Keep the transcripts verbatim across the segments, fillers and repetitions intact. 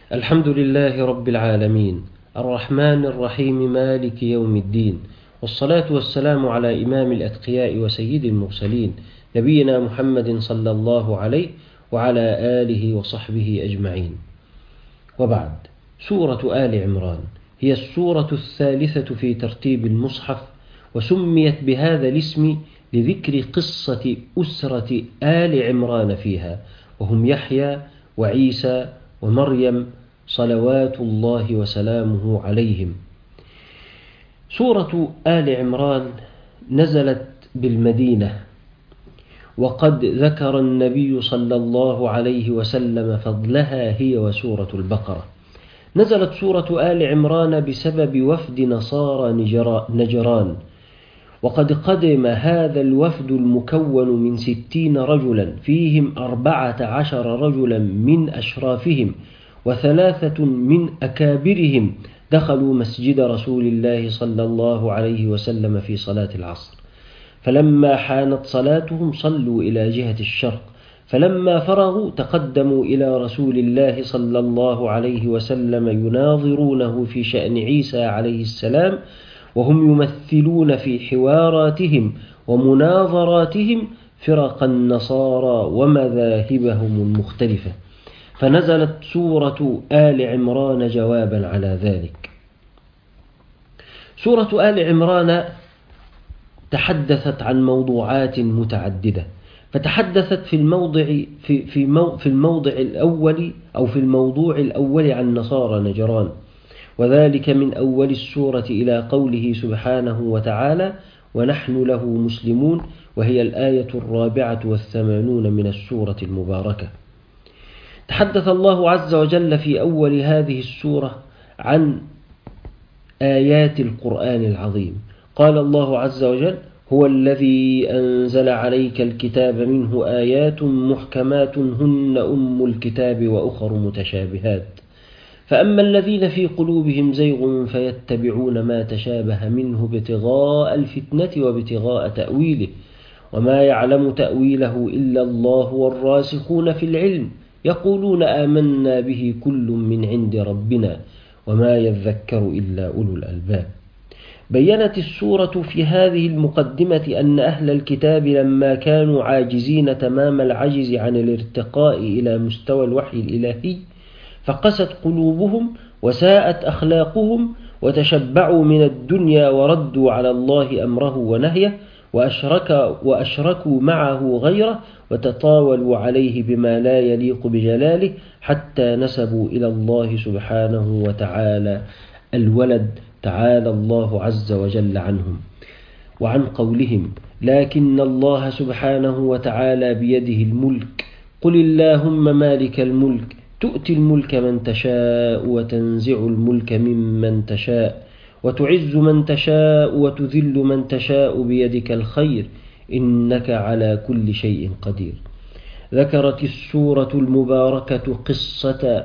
الحمد لله رب العالمين، الرحمن الرحيم، مالك يوم الدين، والصلاة والسلام على إمام الأتقياء وسيد المرسلين، نبينا محمد صلى الله عليه وعلى آله وصحبه أجمعين. وبعد، سورة آل عمران هي السورة الثالثة في ترتيب المصحف، وسميت بهذا الاسم لذكر قصة أسرة آل عمران فيها، وهم يحيى وعيسى ومريم صلوات الله وسلامه عليهم. سورة آل عمران نزلت بالمدينة، وقد ذكر النبي صلى الله عليه وسلم فضلها هي وسورة البقرة. نزلت سورة آل عمران بسبب وفد نصارى نجران، وقد قدم هذا الوفد المكون من ستين رجلا، فيهم أربعة عشر رجلا من أشرافهم وثلاثة من أكابرهم، دخلوا مسجد رسول الله صلى الله عليه وسلم في صلاة العصر، فلما حانت صلاتهم صلوا إلى جهة الشرق، فلما فرغوا تقدموا إلى رسول الله صلى الله عليه وسلم يناظرونه في شأن عيسى عليه السلام، وهم يمثلون في حواراتهم ومناظراتهم فرق النصارى ومذاهبهم المختلفة، فنزلت سورة آل عمران جوابا على ذلك. سورة آل عمران تحدثت عن موضوعات متعددة، فتحدثت في الموضع في في مو في الموضع الأول أو في الموضوع الأول عن نصارى نجران، وذلك من أول السورة إلى قوله سبحانه وتعالى: ونحن له مسلمون، وهي الآية الرابعة والثمانون من السورة المباركة. تحدث الله عز وجل في أول هذه السورة عن آيات القرآن العظيم. قال الله عز وجل: هو الذي أنزل عليك الكتاب منه آيات محكمات هن أم الكتاب وأخر متشابهات، فأما الذين في قلوبهم زيغ فيتبعون ما تشابه منه ابتغاء الفتنة وابتغاء تأويله، وما يعلم تأويله إلا الله والراسخون في العلم يقولون آمنا به كل من عند ربنا وما يذكر إلا أولو الألباب. بيّنت السورة في هذه المقدمة أن أهل الكتاب لما كانوا عاجزين تمام العجز عن الارتقاء إلى مستوى الوحي الإلهي، فقست قلوبهم وساءت أخلاقهم، وتشبعوا من الدنيا وردوا على الله أمره ونهيه، وأشرك وأشركوا معه غيره، وتطاولوا عليه بما لا يليق بجلاله، حتى نسبوا إلى الله سبحانه وتعالى الولد، تعالى الله عز وجل عنهم وعن قولهم: لكن الله سبحانه وتعالى بيده الملك، قل اللهم مالك الملك تؤتي الملك من تشاء وتنزع الملك ممن تشاء وتعز من تشاء وتذل من تشاء بيدك الخير إنك على كل شيء قدير. ذكرت السورة المباركة قصة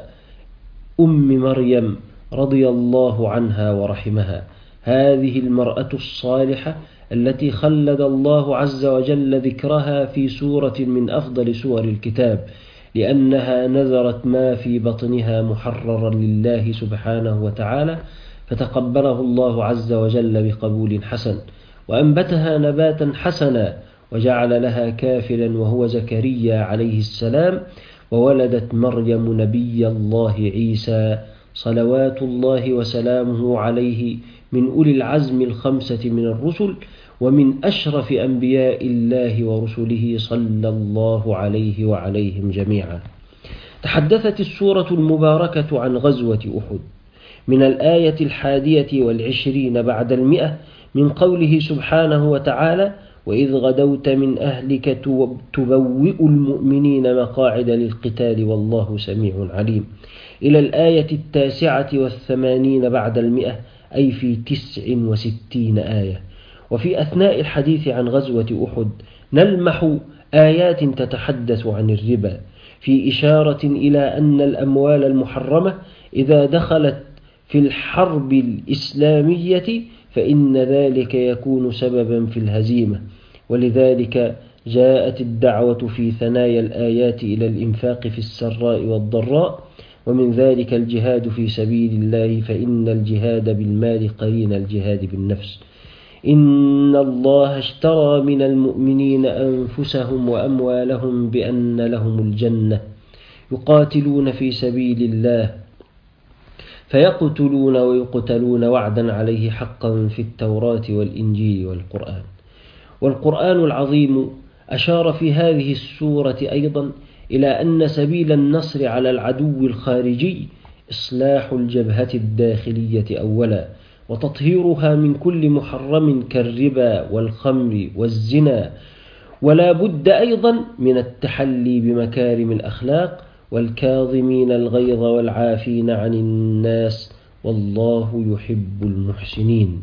أم مريم رضي الله عنها ورحمها، هذه المرأة الصالحة التي خلد الله عز وجل ذكرها في سورة من أفضل سور الكتاب، لأنها نذرت ما في بطنها محررا لله سبحانه وتعالى، فتقبله الله عز وجل بقبول حسن، وأنبتها نباتا حسنا، وجعل لها كافلا وهو زكريا عليه السلام، وولدت مريم نبي الله عيسى صلوات الله وسلامه عليه، من أولي العزم الخمسة من الرسل، ومن أشرف أنبياء الله ورسله صلى الله عليه وعليهم جميعا. تحدثت السورة المباركة عن غزوة أحد من الآية الحادية والعشرين بعد المئة، من قوله سبحانه وتعالى: وإذ غدوت من أهلك تبوئ المؤمنين مقاعد للقتال والله سميع عليم، إلى الآية التاسعة والثمانين بعد المئة، أي في تسع وستين آية. وفي أثناء الحديث عن غزوة أحد نلمح آيات تتحدث عن الربا، في إشارة إلى أن الأموال المحرمة إذا دخلت في الحرب الإسلامية فإن ذلك يكون سببا في الهزيمة، ولذلك جاءت الدعوة في ثنايا الآيات إلى الإنفاق في السراء والضراء، ومن ذلك الجهاد في سبيل الله، فإن الجهاد بالمال قرين الجهاد بالنفس. إن الله اشترى من المؤمنين أنفسهم وأموالهم بأن لهم الجنة يقاتلون في سبيل الله فيقتلون ويقتلون وعدا عليه حقا في التوراة والإنجيل والقرآن. والقرآن العظيم أشار في هذه السورة أيضا إلى أن سبيل النصر على العدو الخارجي إصلاح الجبهة الداخلية أولا، وتطهيرها من كل محرم كالربا والخمر والزنا، ولا بد أيضا من التحلي بمكارم الأخلاق، والكاظمين الغيظ والعافين عن الناس والله يحب المحسنين.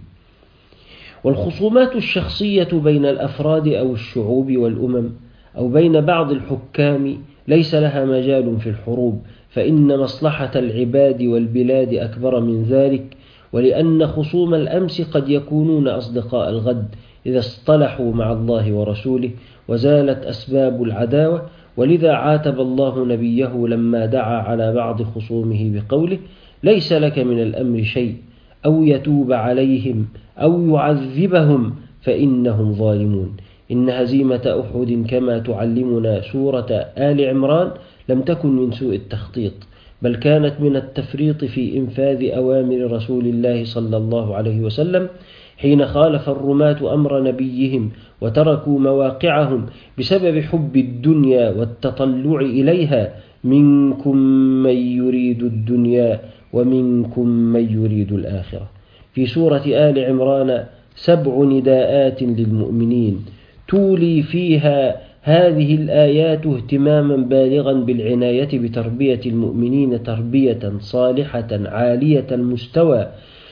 والخصومات الشخصية بين الأفراد أو الشعوب والأمم أو بين بعض الحكام ليس لها مجال في الحروب، فإن مصلحة العباد والبلاد أكبر من ذلك، ولأن خصوم الأمس قد يكونون أصدقاء الغد إذا اصطلحوا مع الله ورسوله وزالت أسباب العداوة. ولذا عاتب الله نبيه لما دعا على بعض خصومه بقوله: ليس لك من الأمر شيء أو يتوب عليهم أو يعذبهم فإنهم ظالمون. إن هزيمة أحد كما تعلمنا سورة آل عمران لم تكن من سوء التخطيط، بل كانت من التفريط في إنفاذ أوامر رسول الله صلى الله عليه وسلم حين خالف الرماة أمر نبيهم وتركوا مواقعهم بسبب حب الدنيا والتطلع إليها. منكم من يريد الدنيا ومنكم من يريد الآخرة. في سورة آل عمران سبع نداءات للمؤمنين تولي فيها هذه الآيات اهتماما بالغا بالعناية بتربية المؤمنين تربية صالحة عالية المستوى،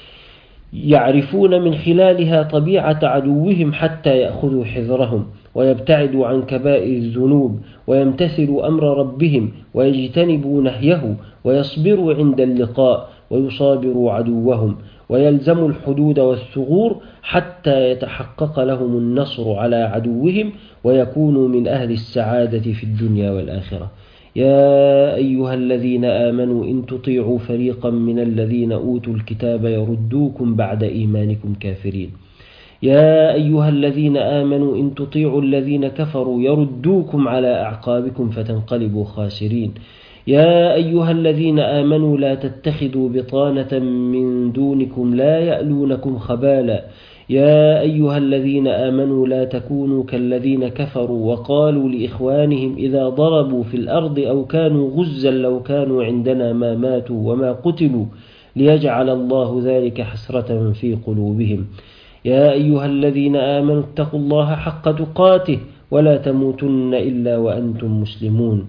يعرفون من خلالها طبيعة عدوهم حتى يأخذوا حذرهم ويبتعدوا عن كبائر الذنوب ويمتثلوا أمر ربهم ويجتنبوا نهيه ويصبروا عند اللقاء ويصابروا عدوهم ويلزموا الحدود والثغور حتى يتحقق لهم النصر على عدوهم ويكونوا من أهل السعادة في الدنيا والآخرة. يا أيها الذين آمنوا إن تطيعوا فريقا من الذين أوتوا الكتاب يردوكم بعد إيمانكم كافرين. يا أيها الذين آمنوا إن تطيعوا الذين كفروا يردوكم على أعقابكم فتنقلبوا خاسرين. يا أيها الذين آمنوا لا تتخذوا بطانة من دونكم لا يألونكم خبالا. يا أيها الذين آمنوا لا تكونوا كالذين كفروا وقالوا لإخوانهم إذا ضربوا في الأرض أو كانوا غزا لو كانوا عندنا ما ماتوا وما قتلوا ليجعل الله ذلك حسرة في قلوبهم. يا أيها الذين آمنوا اتقوا الله حق تقاته ولا تموتن إلا وأنتم مسلمون.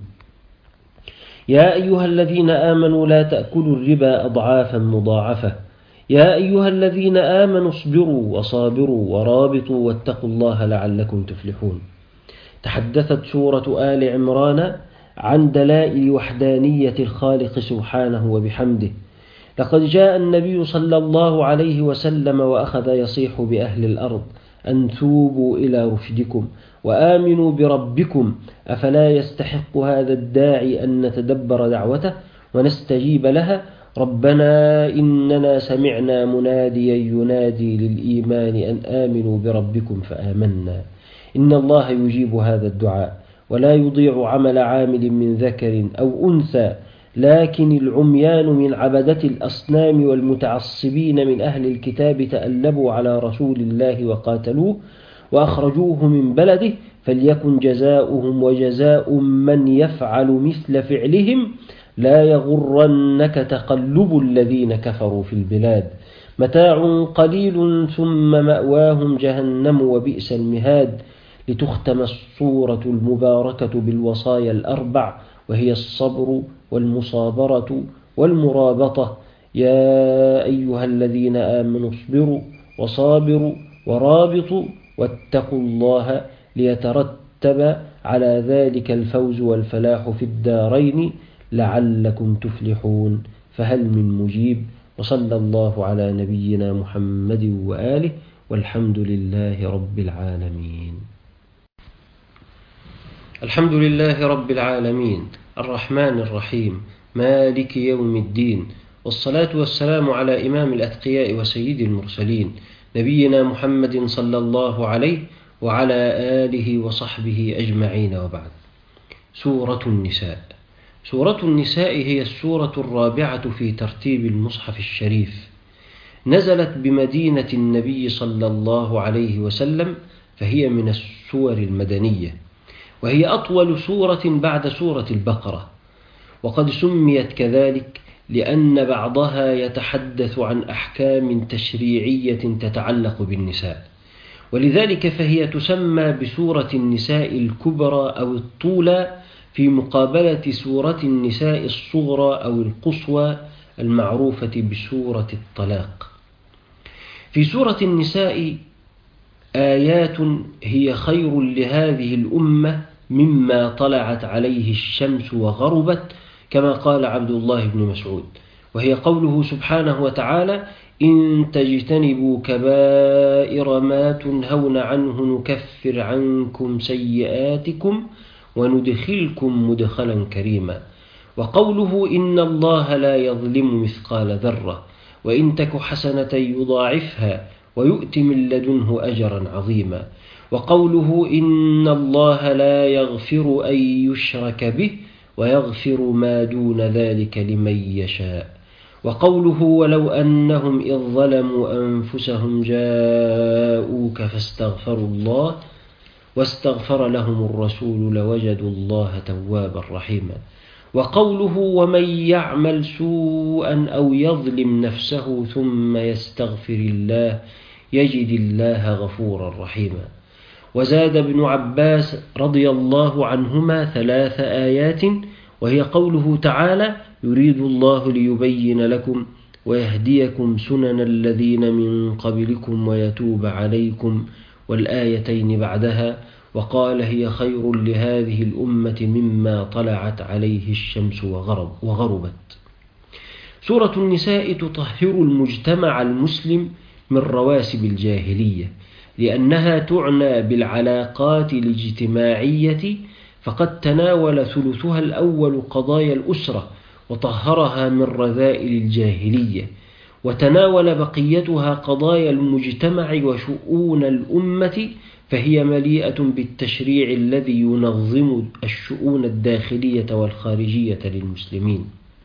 يا أيها الذين آمنوا لا تأكلوا الربا أضعافا مضاعفة. يا أيها الذين آمنوا اصبروا وصابروا ورابطوا واتقوا الله لعلكم تفلحون. تحدثت سورة آل عمران عن دلائل وحدانية الخالق سبحانه وبحمده. لقد جاء النبي صلى الله عليه وسلم وأخذ يصيح بأهل الأرض أن توبوا إلى رشدكم وآمنوا بربكم. أفلا يستحق هذا الداعي أن نتدبر دعوته ونستجيب لها؟ ربنا إننا سمعنا مناديا ينادي للإيمان أن آمنوا بربكم فآمنا. إن الله يجيب هذا الدعاء ولا يضيع عمل عامل من ذكر أو أنثى، لكن العميان من عبدة الأصنام والمتعصبين من أهل الكتاب تألبوا على رسول الله وقاتلوه وأخرجوه من بلده، فليكن جزاؤهم وجزاء من يفعل مثل فعلهم. لا يغرنك تقلب الذين كفروا في البلاد، متاع قليل ثم مأواهم جهنم وبئس المهاد. لتختم السورة المباركة بالوصايا الأربع، وهي الصبر والمصابرة والمرابطة. يا أيها الذين آمنوا اصبروا وصابروا ورابطوا واتقوا الله ليترتب على ذلك الفوز والفلاح في الدارين لعلكم تفلحون. فهل من مجيب؟ وصلى الله على نبينا محمد وآله، والحمد لله رب العالمين. الحمد لله رب العالمين الرحمن الرحيم مالك يوم الدين، والصلاة والسلام على إمام الأتقياء وسيد المرسلين نبينا محمد صلى الله عليه وعلى آله وصحبه أجمعين، وبعد. سورة النساء. سورة النساء هي السورة الرابعة في ترتيب المصحف الشريف، نزلت بمدينة النبي صلى الله عليه وسلم، فهي من السور المدنية، وهي أطول سورة بعد سورة البقرة، وقد سميت كذلك لأن بعضها يتحدث عن أحكام تشريعية تتعلق بالنساء، ولذلك فهي تسمى بسورة النساء الكبرى أو الطولى، في مقابلة سورة النساء الصغرى أو القصوى المعروفة بسورة الطلاق. في سورة النساء آيات هي خير لهذه الأمة مما طلعت عليه الشمس وغربت، كما قال عبد الله بن مسعود، وهي قوله سبحانه وتعالى: إن تجتنبوا كبائر ما تنهون عنه نكفر عنكم سيئاتكم وندخلكم مدخلا كريما، وقوله: إن الله لا يظلم مثقال ذرة وإن تك حسنة يضاعفها ويؤت من لدنه أجرا عظيما، وقوله: إن الله لا يغفر أن يشرك به ويغفر ما دون ذلك لمن يشاء، وقوله: ولو أنهم إذ ظلموا أنفسهم جاءوك فاستغفروا الله واستغفر لهم الرسول لوجدوا الله توابا رحيما، وقوله: ومن يعمل سوءا أو يظلم نفسه ثم يستغفر الله يجد الله غفورا رحيما. وزاد ابن عباس رضي الله عنهما ثلاث آيات، وهي قوله تعالى: يريد الله ليبين لكم ويهديكم سنن الذين من قبلكم ويتوب عليكم، والآيتين بعدها: وقال: هي خير لهذه الأمة مما طلعت عليه الشمس وغرب وغربت. سورة النساء تطهر المجتمع المسلم من رواسب الجاهلية، لأنها تعنى بالعلاقات الاجتماعية، فقد تناول ثلثها الأول قضايا الأسرة وطهرها من رذائل الجاهلية، وتناول بقيتها قضايا المجتمع وشؤون الأمة، فهي مليئة بالتشريع الذي ينظم الشؤون الداخلية والخارجية للمسلمين.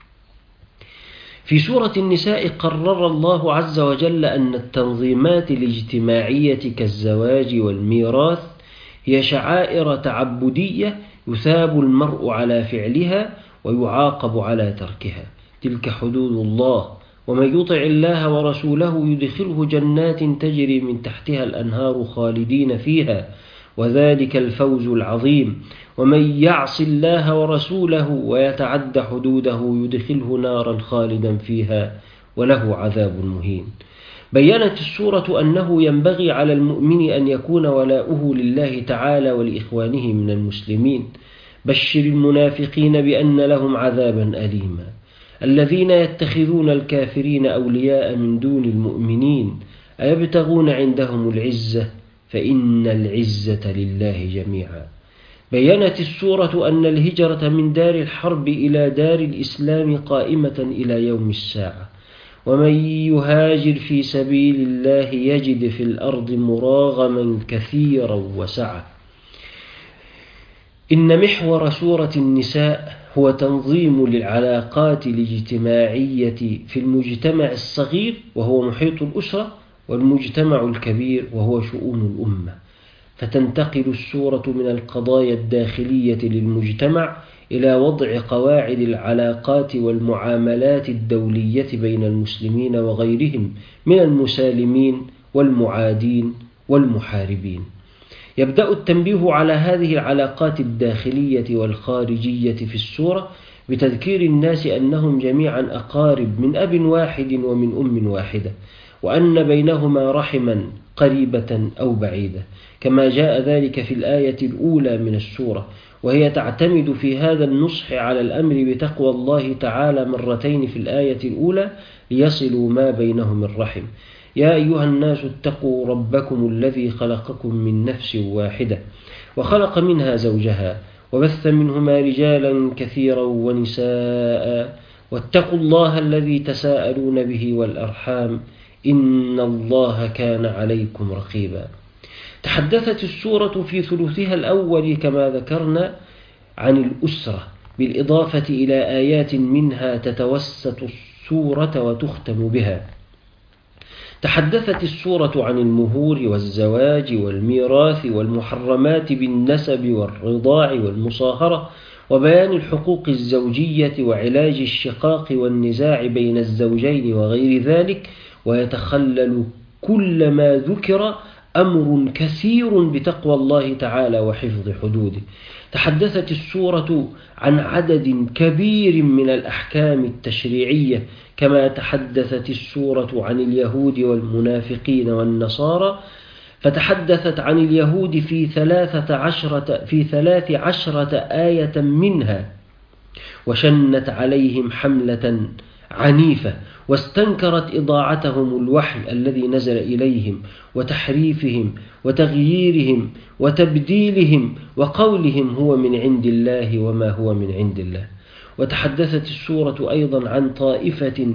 في سورة النساء قرر الله عز وجل أن التنظيمات الاجتماعية كالزواج والميراث هي شعائر تعبدية يثاب المرء على فعلها ويعاقب على تركها، تلك حدود الله، ومن يطع الله ورسوله يدخله جنات تجري من تحتها الأنهار خالدين فيها، وذلك الفوز العظيم، ومن يعص الله ورسوله ويتعد حدوده يدخله نارا خالدا فيها وله عذاب مهين. بيّنت السورة أنه ينبغي على المؤمن أن يكون ولاؤه لله تعالى ولإخوانه من المسلمين. بشر المنافقين بأن لهم عذابا أليما، الذين يتخذون الكافرين أولياء من دون المؤمنين أيبتغون عندهم العزة فإن العزة لله جميعا. بيّنت السورة أن الهجرة من دار الحرب إلى دار الإسلام قائمة إلى يوم الساعة، ومن يهاجر في سبيل الله يجد في الأرض مراغما كثيرا وسعة. إن محور سورة النساء هو تنظيم للعلاقات الاجتماعية في المجتمع الصغير وهو محيط الأسرة، والمجتمع الكبير وهو شؤون الأمة، فتنتقل السورة من القضايا الداخلية للمجتمع إلى وضع قواعد العلاقات والمعاملات الدولية بين المسلمين وغيرهم من المسالمين والمعادين والمحاربين. يبدأ التنبيه على هذه العلاقات الداخلية والخارجية في السورة بتذكير الناس أنهم جميعا أقارب من أب واحد ومن أم واحدة، وأن بينهما رحما قريبة أو بعيدة، كما جاء ذلك في الآية الأولى من السورة، وهي تعتمد في هذا النصح على الأمر بتقوى الله تعالى مرتين في الآية الأولى ليصلوا ما بينهم الرحم: يا أيها الناس اتقوا ربكم الذي خلقكم من نفس واحدة وخلق منها زوجها وبث منهما رجالا كثيرا ونساء واتقوا الله الذي تساءلون به والأرحام إن الله كان عليكم رقيبا. تحدثت السورة في ثلثها الأول كما ذكرنا عن الأسرة، بالإضافة إلى آيات منها تتوسط السورة وتختم بها. تحدثت السورة عن المهور والزواج والميراث والمحرمات بالنسب والرضاع والمصاهرة، وبيان الحقوق الزوجية وعلاج الشقاق والنزاع بين الزوجين وغير ذلك. ويتخلل كل ما ذكر أمر كثير بتقوى الله تعالى وحفظ حدوده. تحدثت السورة عن عدد كبير من الأحكام التشريعية، كما تحدثت السورة عن اليهود والمنافقين والنصارى، فتحدثت عن اليهود في ثلاثة عشرة في ثلاث عشرة آية منها، وشنت عليهم حملة عنيفة، واستنكرت إضاعتهم الوحي الذي نزل إليهم وتحريفهم وتغييرهم وتبديلهم وقولهم هو من عند الله وما هو من عند الله. وتحدثت السورة أيضا عن طائفة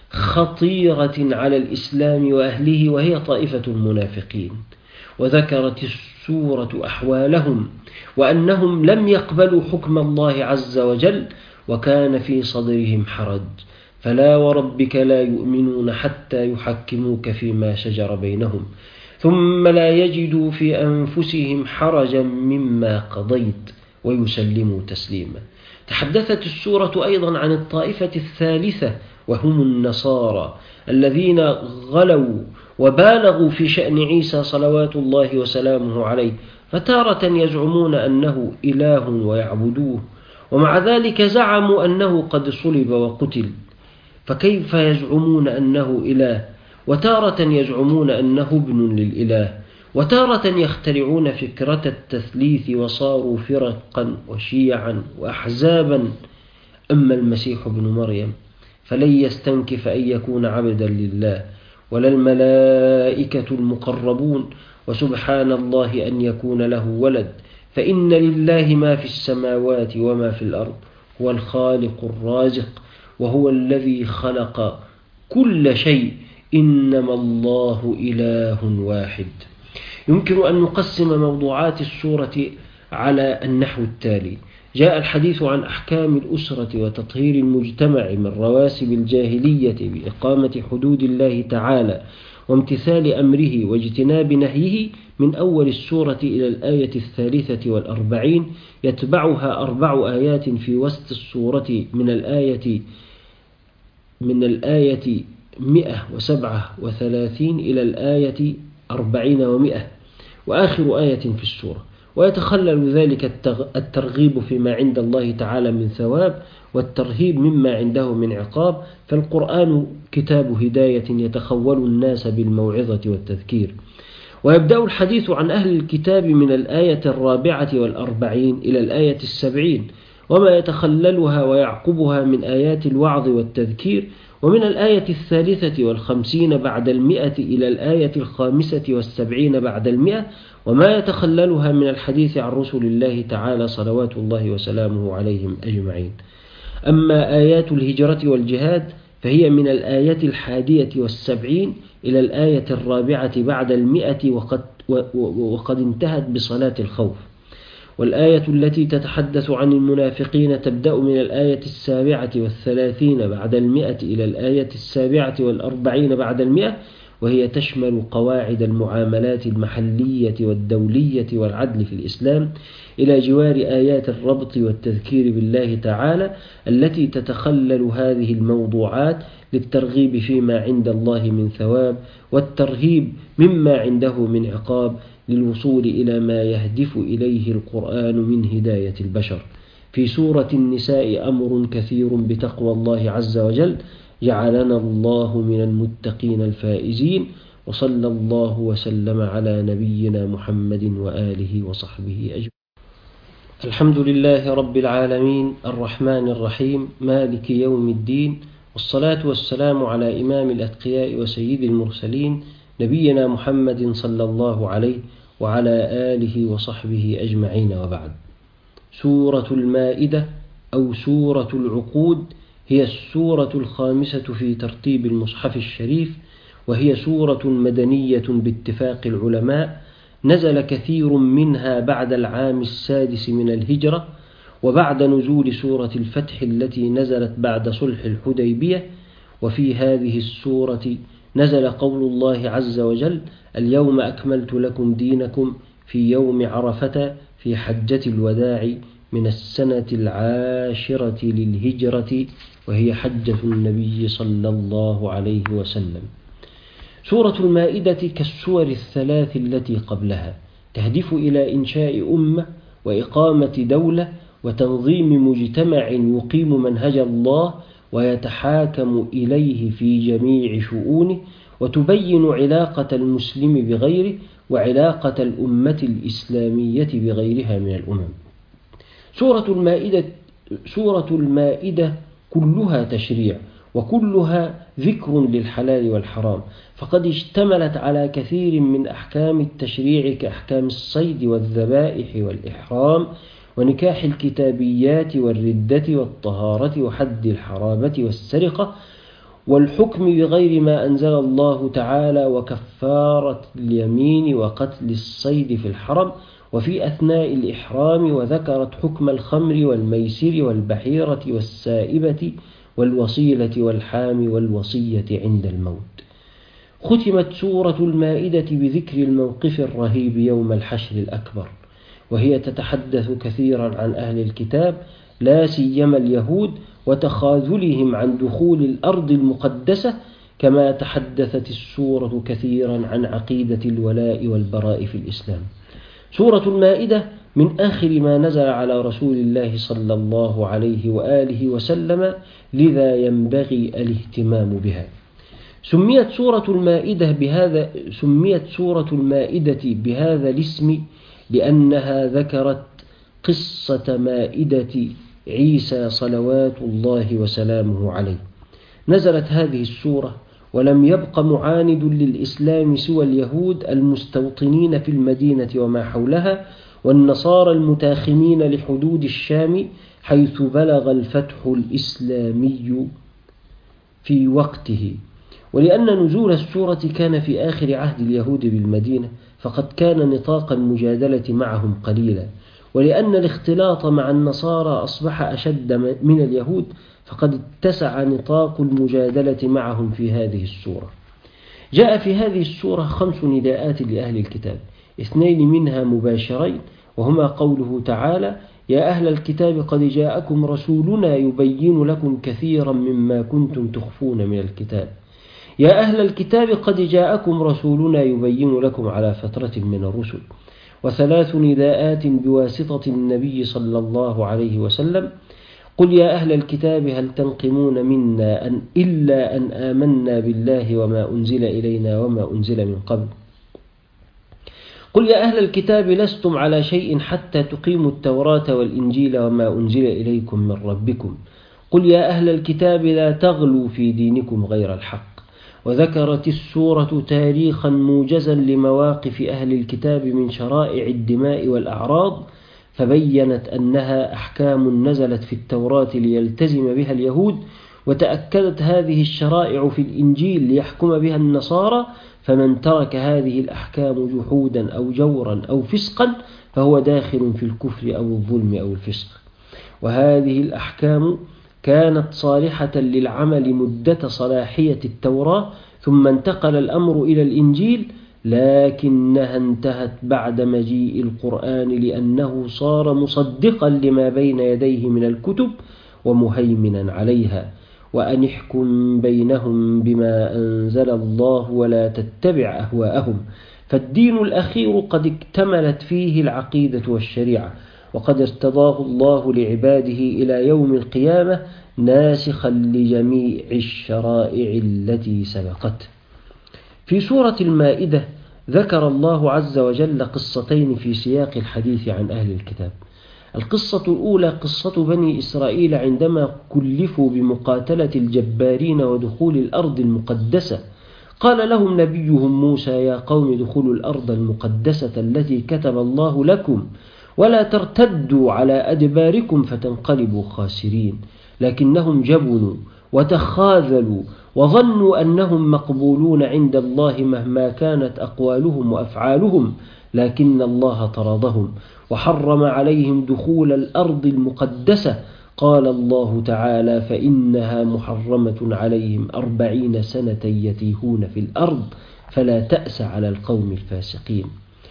خطيرة على الإسلام وأهله، وهي طائفة المنافقين، وذكرت السورة أحوالهم وأنهم لم يقبلوا حكم الله عز وجل وكان في صدرهم حرج. فلا وربك لا يؤمنون حتى يحكموك فيما شجر بينهم ثم لا يجدوا في أنفسهم حرجا مما قضيت ويسلموا تسليما. تحدثت السورة أيضا عن الطائفة الثالثة وهم النصارى الذين غلوا وبالغوا في شأن عيسى صلوات الله وسلامه عليه، فتارة يزعمون أنه إله ويعبدوه، ومع ذلك زعموا أنه قد صلب وقتل، فكيف يزعمون أنه إله؟ وتارة يزعمون أنه ابن للإله، وتارة يخترعون فكرة التثليث وصاروا فرقا وشيعا وأحزابا. أما المسيح ابن مريم فلن يستنكف أن يكون عبدا لله ولا الملائكة المقربون، وسبحان الله أن يكون له ولد، فإن لله ما في السماوات وما في الأرض، هو الخالق الرازق وهو الذي خلق كل شيء، إنما الله إله واحد. يمكن أن نقسم موضوعات السورة على النحو التالي: جاء الحديث عن أحكام الأسرة وتطهير المجتمع من رواسب الجاهلية بإقامة حدود الله تعالى وامتثال أمره واجتناب نهيه من أول السورة إلى الآية الثالثة والأربعين، يتبعها أربع آيات في وسط السورة من الآية من الآية مئة وسبعة وثلاثين إلى الآية أربعين ومئة، وآخر آية في السورة. ويتخلل ذلك الترغيب فيما عند الله تعالى من ثواب والترهيب مما عنده من عقاب، فالقرآن كتاب هداية يتخول الناس بالموعظة والتذكير. ويبدأ الحديث عن أهل الكتاب من الآية الرابعة والأربعين إلى الآية السبعين، وما يتخللها ويعقبها من آيات الوعظ والتذكير، ومن الآية الثالثة والخمسين بعد المئة إلى الآية الخامسة والسبعين بعد المئة، وما يتخللها من الحديث عن رسل الله تعالى صلوات الله وسلامه عليهم أجمعين. أما آيات الهجرة والجهاد فهي من الآية الحادية والسبعين إلى الآية الرابعة بعد المئة، وقد, وقد انتهت بصلاة الخوف. والآية التي تتحدث عن المنافقين تبدأ من الآية السابعة والثلاثين بعد المئة إلى الآية السابعة والأربعين بعد المئة، وهي تشمل قواعد المعاملات المحلية والدولية والعدل في الإسلام، إلى جوار آيات الربط والتذكير بالله تعالى التي تتخلل هذه الموضوعات للترغيب فيما عند الله من ثواب والترهيب مما عنده من عقاب، للوصول إلى ما يهدف إليه القرآن من هداية البشر. في سورة النساء أمر كثير بتقوى الله عز وجل، جعلنا الله من المتقين الفائزين، وصلى الله وسلم على نبينا محمد وآله وصحبه أجمعين. الحمد لله رب العالمين الرحمن الرحيم مالك يوم الدين، والصلاة والسلام على إمام الأتقياء وسيد المرسلين نبينا محمد صلى الله عليه وعلى آله وصحبه أجمعين، وبعد. سورة المائدة أو سورة العقود هي السورة الخامسة في ترتيب المصحف الشريف، وهي سورة مدنية باتفاق العلماء، نزل كثير منها بعد العام السادس من الهجرة وبعد نزول سورة الفتح التي نزلت بعد صلح الحديبية. وفي هذه السورة نزل قول الله عز وجل: اليوم أكملت لكم دينكم في يوم عرفة في حجة الوداع من السنة العاشرة للهجرة، وهي حجة النبي صلى الله عليه وسلم. سورة المائدة كالسور الثلاث التي قبلها، تهدف إلى إنشاء أمة وإقامة دولة وتنظيم مجتمع يقيم منهج الله ويتحاكم إليه في جميع شؤونه، وتبين علاقة المسلم بغيره وعلاقة الأمة الإسلامية بغيرها من الأمم. سورة المائدة سورة المائدة كلها تشريع وكلها ذكر للحلال والحرام، فقد اشتملت على كثير من أحكام التشريع كأحكام الصيد والذبائح والإحرام ونكاح الكتابيات والردة والطهارة وحد الحرابة والسرقة والحكم بغير ما أنزل الله تعالى وكفارة اليمين وقتل الصيد في الحرم وفي أثناء الإحرام، وذكرت حكم الخمر والميسر والبحيرة والسائبة والوصيلة والحام والوصية عند الموت. ختمت سورة المائدة بذكر الموقف الرهيب يوم الحشر الأكبر، وهي تتحدث كثيرا عن أهل الكتاب لا سيما اليهود وتخاذلهم عن دخول الأرض المقدسة، كما تحدثت السورة كثيرا عن عقيدة الولاء والبراء في الإسلام. سورة المائدة من آخر ما نزل على رسول الله صلى الله عليه وآله وسلم، لذا ينبغي الاهتمام بها. سميت سورة المائدة بهذا سميت سورة المائدة بهذا الاسم لأنها ذكرت قصة مائدة عيسى صلوات الله وسلامه عليه. نزلت هذه السورة ولم يبق معاند للإسلام سوى اليهود المستوطنين في المدينة وما حولها، والنصارى المتاخمين لحدود الشام، حيث بلغ الفتح الإسلامي في وقته. ولأن نزول السورة كان في آخر عهد اليهود بالمدينة، فقد كان نطاق المجادلة معهم قليلا، ولأن الاختلاط مع النصارى أصبح أشد من اليهود، فقد اتسع نطاق المجادلة معهم في هذه السورة. جاء في هذه السورة خمس نداءات لأهل الكتاب، اثنين منها مباشرين، وهما قوله تعالى: يا أهل الكتاب قد جاءكم رسولنا يبين لكم كثيرا مما كنتم تخفون من الكتاب. يا أهل الكتاب قد جاءكم رسولنا يبين لكم على فترة من الرسل. وثلاث نداءات بواسطة النبي صلى الله عليه وسلم: قل يا أهل الكتاب هل تنقمون منا أن إلا أن آمنا بالله وما أنزل إلينا وما أنزل من قبل. قل يا أهل الكتاب لستم على شيء حتى تقيموا التوراة والإنجيل وما أنزل إليكم من ربكم. قل يا أهل الكتاب لا تغلوا في دينكم غير الحق. وذكرت السورة تاريخا موجزا لمواقف أهل الكتاب من شرائع الدماء والأعراض، فبينت أنها أحكام نزلت في التوراة ليلتزم بها اليهود، وتأكدت هذه الشرائع في الإنجيل ليحكم بها النصارى، فمن ترك هذه الأحكام جحودا أو جورا أو فسقا فهو داخل في الكفر أو الظلم أو الفسق. وهذه الأحكام كانت صالحة للعمل مدة صلاحية التوراة، ثم انتقل الأمر إلى الإنجيل، لكنها انتهت بعد مجيء القرآن لأنه صار مصدقا لما بين يديه من الكتب ومهيمنا عليها. وأن احكم بينهم بما أنزل الله ولا تتبع أهواءهم، فالدين الأخير قد اكتملت فيه العقيدة والشريعة، وقد ارتضاه الله لعباده إلى يوم القيامة ناسخا لجميع الشرائع التي سبقت. في سورة المائدة ذكر الله عز وجل قصتين في سياق الحديث عن أهل الكتاب. القصة الأولى قصة بني إسرائيل عندما كلفوا بمقاتلة الجبارين ودخول الأرض المقدسة. قال لهم نبيهم موسى: يا قوم ادخلوا الأرض المقدسة التي كتب الله لكم ولا ترتدوا على أدباركم فتنقلبوا خاسرين. لكنهم جبنوا وتخاذلوا وظنوا أنهم مقبولون عند الله مهما كانت أقوالهم وأفعالهم، لكن الله طردهم وحرم عليهم دخول الأرض المقدسة. قال الله تعالى: فإنها محرمة عليهم أربعين سنة يتيهون في الأرض فلا تأس على القوم الفاسقين.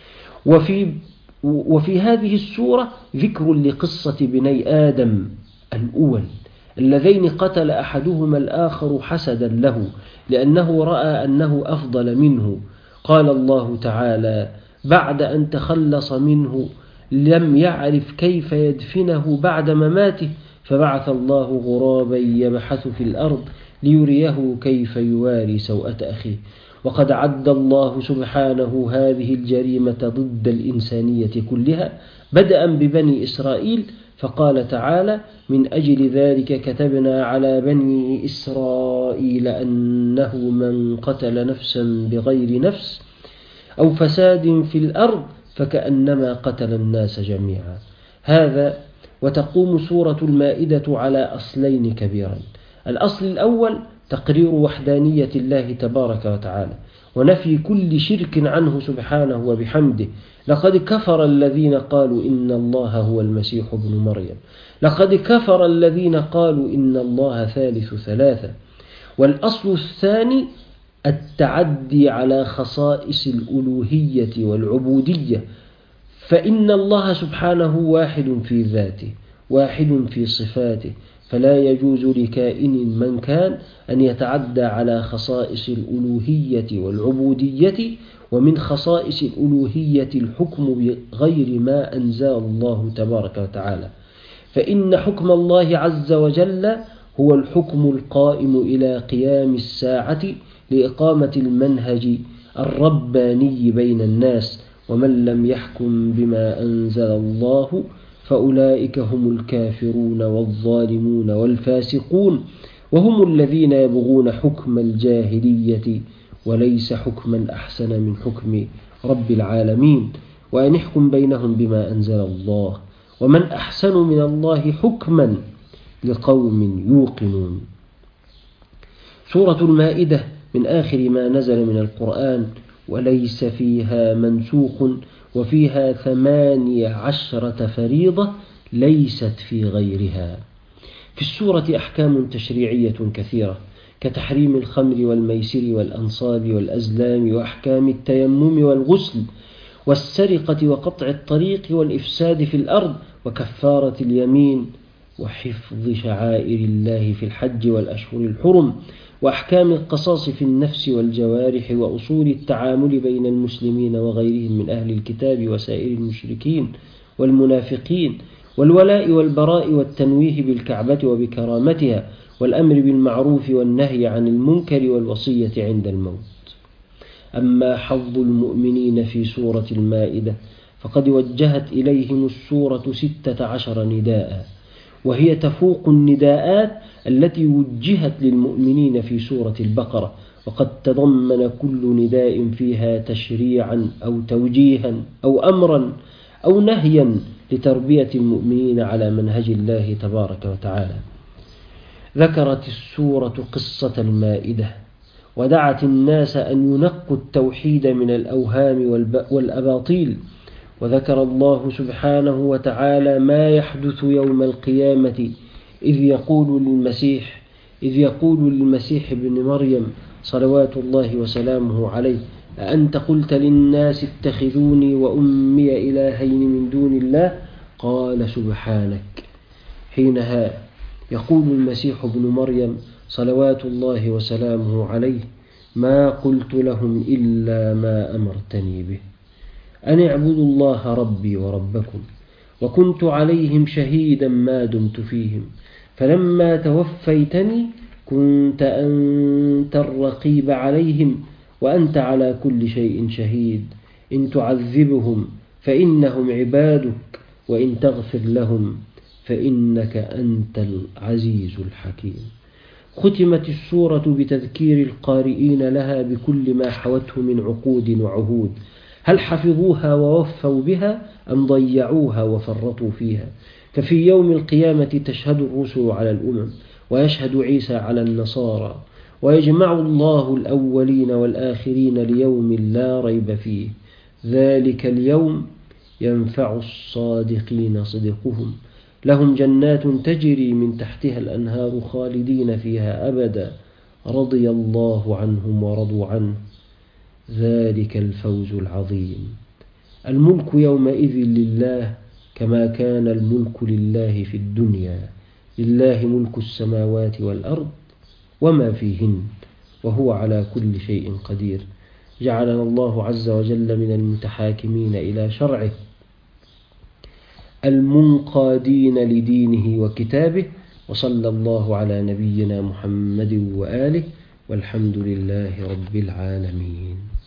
وفي, وفي هذه السورة ذكر لقصة بني آدم الأول اللذين قتل أحدهما الآخر حسدا له لأنه رأى أنه أفضل منه. قال الله تعالى: بعد أن تخلص منه لم يعرف كيف يدفنه بعد مماته، فبعث الله غرابا يبحث في الأرض ليريه كيف يواري سوءة أخيه. وقد عد الله سبحانه هذه الجريمة ضد الإنسانية كلها بدءا ببني إسرائيل، فقال تعالى: من أجل ذلك كتبنا على بني إسرائيل أنه من قتل نفسا بغير نفس أو فساد في الأرض فكأنما قتل الناس جميعا. هذا وتقوم سورة المائدة على أصلين كبيرا: الأصل الأول تقرير وحدانية الله تبارك وتعالى ونفي كل شرك عنه سبحانه وبحمده. لقد كفر الذين قالوا إن الله هو المسيح ابن مريم، لقد كفر الذين قالوا إن الله ثالث ثلاثة. والأصل الثاني التعدي على خصائص الألوهية والعبودية، فإن الله سبحانه واحد في ذاته واحد في صفاته، فلا يجوز لكائن من كان أن يتعدى على خصائص الألوهية والعبودية. ومن خصائص الألوهية الحكم بغير ما أنزل الله تبارك وتعالى، فإن حكم الله عز وجل هو الحكم القائم إلى قيام الساعة لإقامة المنهج الرباني بين الناس. ومن لم يحكم بما أنزل الله فأولئك هم الكافرون والظالمون والفاسقون، وهم الذين يبغون حكم الجاهلية وليس حكما أحسن من حكم رب العالمين، وأن يحكم بينهم بما أنزل الله، ومن أحسن من الله حكما لقوم يوقنون. سورة المائدة من آخر ما نزل من القرآن، وليس فيها منسوخ، وفيها ثمانية عشرة فريضة ليست في غيرها. في السورة أحكام تشريعية كثيرة كتحريم الخمر والميسر والأنصاب والأزلام، وأحكام التيمم والغسل والسرقة وقطع الطريق والإفساد في الأرض وكفارة اليمين وحفظ شعائر الله في الحج والأشهر الحرم، وأحكام القصاص في النفس والجوارح، وأصول التعامل بين المسلمين وغيرهم من أهل الكتاب وسائر المشركين والمنافقين، والولاء والبراء والتنويه بالكعبة وبكرامتها، والأمر بالمعروف والنهي عن المنكر والوصية عند الموت. أما حظ المؤمنين في سورة المائدة فقد وجهت إليهم السورة ستة عشر نداء، وهي تفوق النداءات التي وجهت للمؤمنين في سورة البقرة، وقد تضمن كل نداء فيها تشريعا أو توجيها أو أمرا أو نهيا لتربية المؤمنين على منهج الله تبارك وتعالى. ذكرت السورة قصة المائدة، ودعت الناس أن ينقوا التوحيد من الأوهام والأباطيل، وذكر الله سبحانه وتعالى ما يحدث يوم القيامة إذ يقول للمسيح إذ يقول للمسيح ابن مريم صلوات الله وسلامه عليه: أأنت قلت للناس اتخذوني وأمي إلهين من دون الله؟ قال: سبحانك. حينها يقول المسيح ابن مريم صلوات الله وسلامه عليه: ما قلت لهم إلا ما أمرتني به، أن اعبدوا الله ربي وربكم، وكنت عليهم شهيدا ما دمت فيهم، فلما توفيتني كنت أنت الرقيب عليهم، وأنت على كل شيء شهيد، إن تعذبهم فإنهم عبادك، وإن تغفر لهم فإنك أنت العزيز الحكيم. ختمت السورة بتذكير القارئين لها بكل ما حوته من عقود وعهود، هل حفظوها ووفوا بها أم ضيعوها وفرطوا فيها؟ ففي يوم القيامة تشهد الرسل على الأمم، ويشهد عيسى على النصارى، ويجمع الله الأولين والآخرين ليوم لا ريب فيه. ذلك اليوم ينفع الصادقين صدقهم، لهم جنات تجري من تحتها الأنهار خالدين فيها أبدا، رضي الله عنهم ورضوا عنه، ذلك الفوز العظيم. الملك يومئذ لله كما كان الملك لله في الدنيا، لله ملك السماوات والأرض وما فيهن، وهو على كل شيء قدير. جعلنا الله عز وجل من المتحاكمين إلى شرعه، المنقادين لدينه وكتابه، وصلى الله على نبينا محمد وآله، والحمد لله رب العالمين.